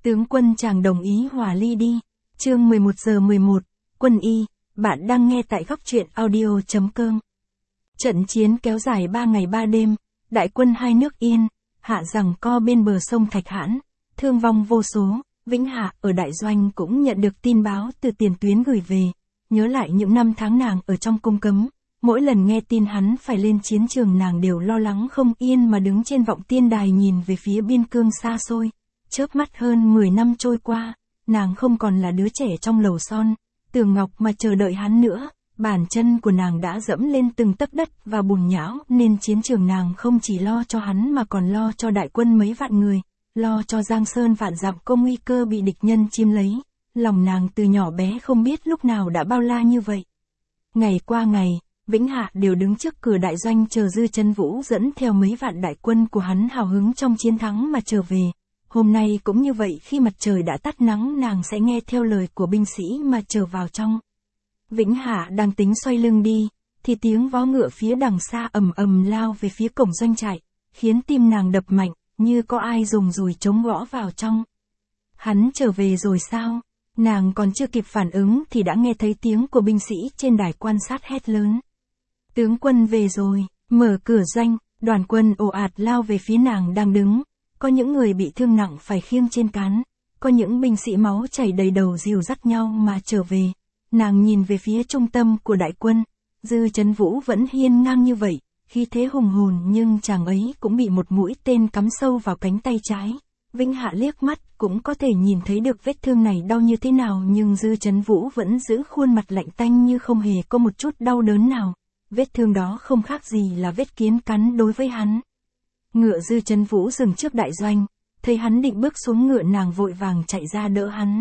Tướng quân chàng đồng ý hòa ly đi. Chương 11 giờ 11, Quân y, bạn đang nghe tại góc truyện audio.com. Trận chiến kéo dài 3 ngày 3 đêm, đại quân hai nước Yên, Hạ giằng co bên bờ sông Thạch Hãn, thương vong vô số. Vĩnh Hạ ở đại doanh cũng nhận được tin báo từ tiền tuyến gửi về, nhớ lại những năm tháng nàng ở trong cung cấm, mỗi lần nghe tin hắn phải lên chiến trường nàng đều lo lắng không yên mà đứng trên vọng tiên đài nhìn về phía biên cương xa xôi. Chớp mắt hơn 10 năm trôi qua, nàng không còn là đứa trẻ trong lầu son, tường ngọc mà chờ đợi hắn nữa, bàn chân của nàng đã dẫm lên từng tấc đất và bùn nhão nên chiến trường nàng không chỉ lo cho hắn mà còn lo cho đại quân mấy vạn người, lo cho Giang Sơn vạn dặm có nguy cơ bị địch nhân chiếm lấy. Lòng nàng từ nhỏ bé không biết lúc nào đã bao la như vậy. Ngày qua ngày, Vĩnh Hạ đều đứng trước cửa đại doanh chờ Dư Chấn Vũ dẫn theo mấy vạn đại quân của hắn hào hứng trong chiến thắng mà trở về. Hôm nay cũng như vậy, khi mặt trời đã tắt nắng nàng sẽ nghe theo lời của binh sĩ mà trở vào trong. Vĩnh Hạ đang tính xoay lưng đi, thì tiếng vó ngựa phía đằng xa ầm ầm lao về phía cổng doanh trại, khiến tim nàng đập mạnh, như có ai dùng dùi trống gõ vào trong. Hắn trở về rồi sao? Nàng còn chưa kịp phản ứng thì đã nghe thấy tiếng của binh sĩ trên đài quan sát hét lớn. Tướng quân về rồi, mở cửa doanh, đoàn quân ồ ạt lao về phía nàng đang đứng. Có những người bị thương nặng phải khiêng trên cán, có những binh sĩ máu chảy đầy đầu dìu dắt nhau mà trở về. Nàng nhìn về phía trung tâm của đại quân, Dư Chấn Vũ vẫn hiên ngang như vậy, khí thế hùng hồn, nhưng chàng ấy cũng bị một mũi tên cắm sâu vào cánh tay trái. Vĩnh Hạ liếc mắt cũng có thể nhìn thấy được vết thương này đau như thế nào, nhưng Dư Chấn Vũ vẫn giữ khuôn mặt lạnh tanh như không hề có một chút đau đớn nào. Vết thương đó không khác gì là vết kiến cắn đối với hắn. Ngựa Dư Chấn Vũ dừng trước đại doanh, thấy hắn định bước xuống ngựa nàng vội vàng chạy ra đỡ hắn.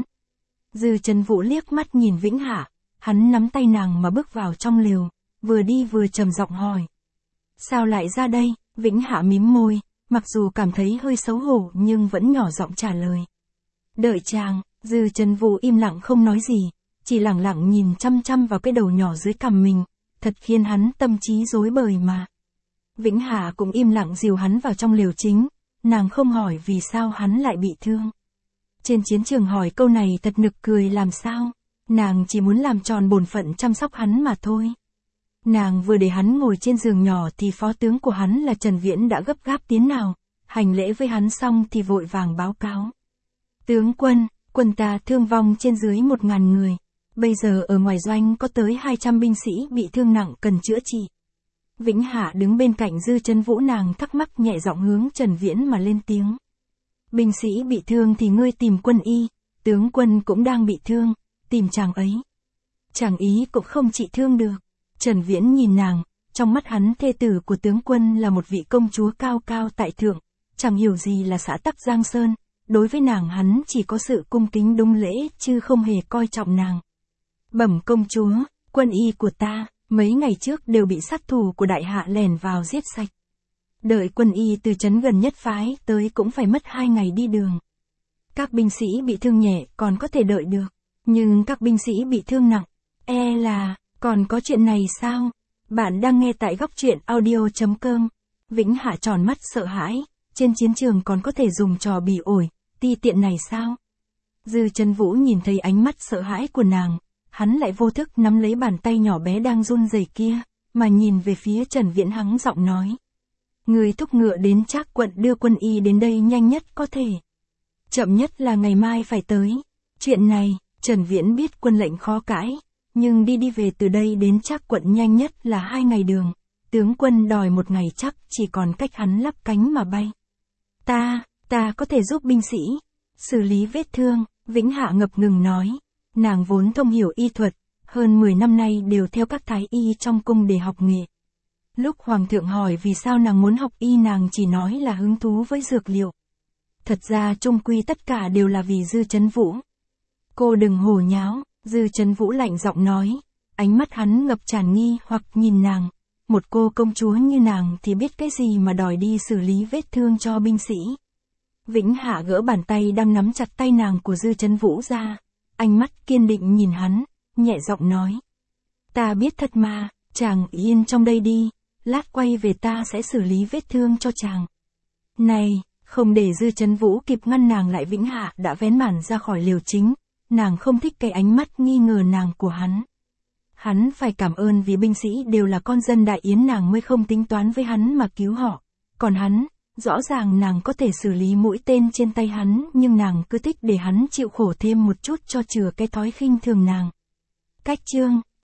Dư Chấn Vũ liếc mắt nhìn Vĩnh Hạ, hắn nắm tay nàng mà bước vào trong lều, vừa đi vừa trầm giọng hỏi. Sao lại ra đây? Vĩnh Hạ mím môi, mặc dù cảm thấy hơi xấu hổ nhưng vẫn nhỏ giọng trả lời. Đợi chàng. Dư Chấn Vũ im lặng không nói gì, chỉ lẳng lặng nhìn chăm chăm vào cái đầu nhỏ dưới cằm mình, thật khiến hắn tâm trí rối bời mà. Vĩnh Hạ cũng im lặng dìu hắn vào trong lều chính, nàng không hỏi vì sao hắn lại bị thương. Trên chiến trường hỏi câu này thật nực cười làm sao, nàng chỉ muốn làm tròn bổn phận chăm sóc hắn mà thôi. Nàng vừa để hắn ngồi trên giường nhỏ thì phó tướng của hắn là Trần Viễn đã gấp gáp tiến nào, hành lễ với hắn xong thì vội vàng báo cáo. Tướng quân, quân ta thương vong trên dưới 1000 người, bây giờ ở ngoài doanh có tới 200 binh sĩ bị thương nặng cần chữa trị. Vĩnh Hạ đứng bên cạnh Dư Chấn Vũ, nàng thắc mắc nhẹ giọng hướng Trần Viễn mà lên tiếng. Binh sĩ bị thương thì ngươi tìm quân y, tướng quân cũng đang bị thương, tìm chàng ấy. Chàng ý cũng không trị thương được. Trần Viễn nhìn nàng, trong mắt hắn thê tử của tướng quân là một vị công chúa cao cao tại thượng, chẳng hiểu gì là xã tắc Giang Sơn, đối với nàng hắn chỉ có sự cung kính đúng lễ chứ không hề coi trọng nàng. Bẩm công chúa, quân y của ta mấy ngày trước đều bị sát thủ của đại hạ lẻn vào giết sạch. Đợi quân y từ trấn gần nhất phái tới cũng phải mất 2 ngày đi đường. Các binh sĩ bị thương nhẹ còn có thể đợi được, nhưng các binh sĩ bị thương nặng, là, còn có chuyện này sao? Bạn đang nghe tại góc truyện audio.com. Vĩnh Hạ tròn mắt sợ hãi, trên chiến trường còn có thể dùng trò bỉ ổi, ti tiện này sao? Dư Chấn Vũ nhìn thấy ánh mắt sợ hãi của nàng, hắn lại vô thức nắm lấy bàn tay nhỏ bé đang run rẩy kia, mà nhìn về phía Trần Viễn hắng giọng nói. Người thúc ngựa đến Trác quận đưa quân y đến đây nhanh nhất có thể. Chậm nhất là ngày mai phải tới. Chuyện này, Trần Viễn biết quân lệnh khó cãi, nhưng đi về từ đây đến Trác quận nhanh nhất là 2 ngày đường. Tướng quân đòi 1 ngày chắc chỉ còn cách hắn lắp cánh mà bay. Ta có thể giúp binh sĩ xử lý vết thương, Vĩnh Hạ ngập ngừng nói. Nàng vốn thông hiểu y thuật, hơn 10 năm nay đều theo các thái y trong cung để học nghệ. Lúc hoàng thượng hỏi vì sao nàng muốn học y, nàng chỉ nói là hứng thú với dược liệu. Thật ra chung quy tất cả đều là vì Dư Chấn Vũ. Cô đừng hồ nháo, Dư Chấn Vũ lạnh giọng nói, ánh mắt hắn ngập tràn nghi hoặc nhìn nàng. Một cô công chúa như nàng thì biết cái gì mà đòi đi xử lý vết thương cho binh sĩ. Vĩnh Hạ gỡ bàn tay đang nắm chặt tay nàng của Dư Chấn Vũ ra, ánh mắt kiên định nhìn hắn, nhẹ giọng nói. Ta biết thật mà, chàng yên trong đây đi, lát quay về ta sẽ xử lý vết thương cho chàng. Này, Không để Dư Chấn Vũ kịp ngăn nàng lại, Vĩnh Hạ đã vén màn ra khỏi liều chính, nàng không thích cái ánh mắt nghi ngờ nàng của hắn. Hắn phải cảm ơn vì binh sĩ đều là con dân Đại Yến, nàng mới không tính toán với hắn mà cứu họ. Còn hắn, rõ ràng nàng có thể xử lý mũi tên trên tay hắn, nhưng nàng cứ thích để hắn chịu khổ thêm một chút cho chừa cái thói khinh thường nàng. Cách chương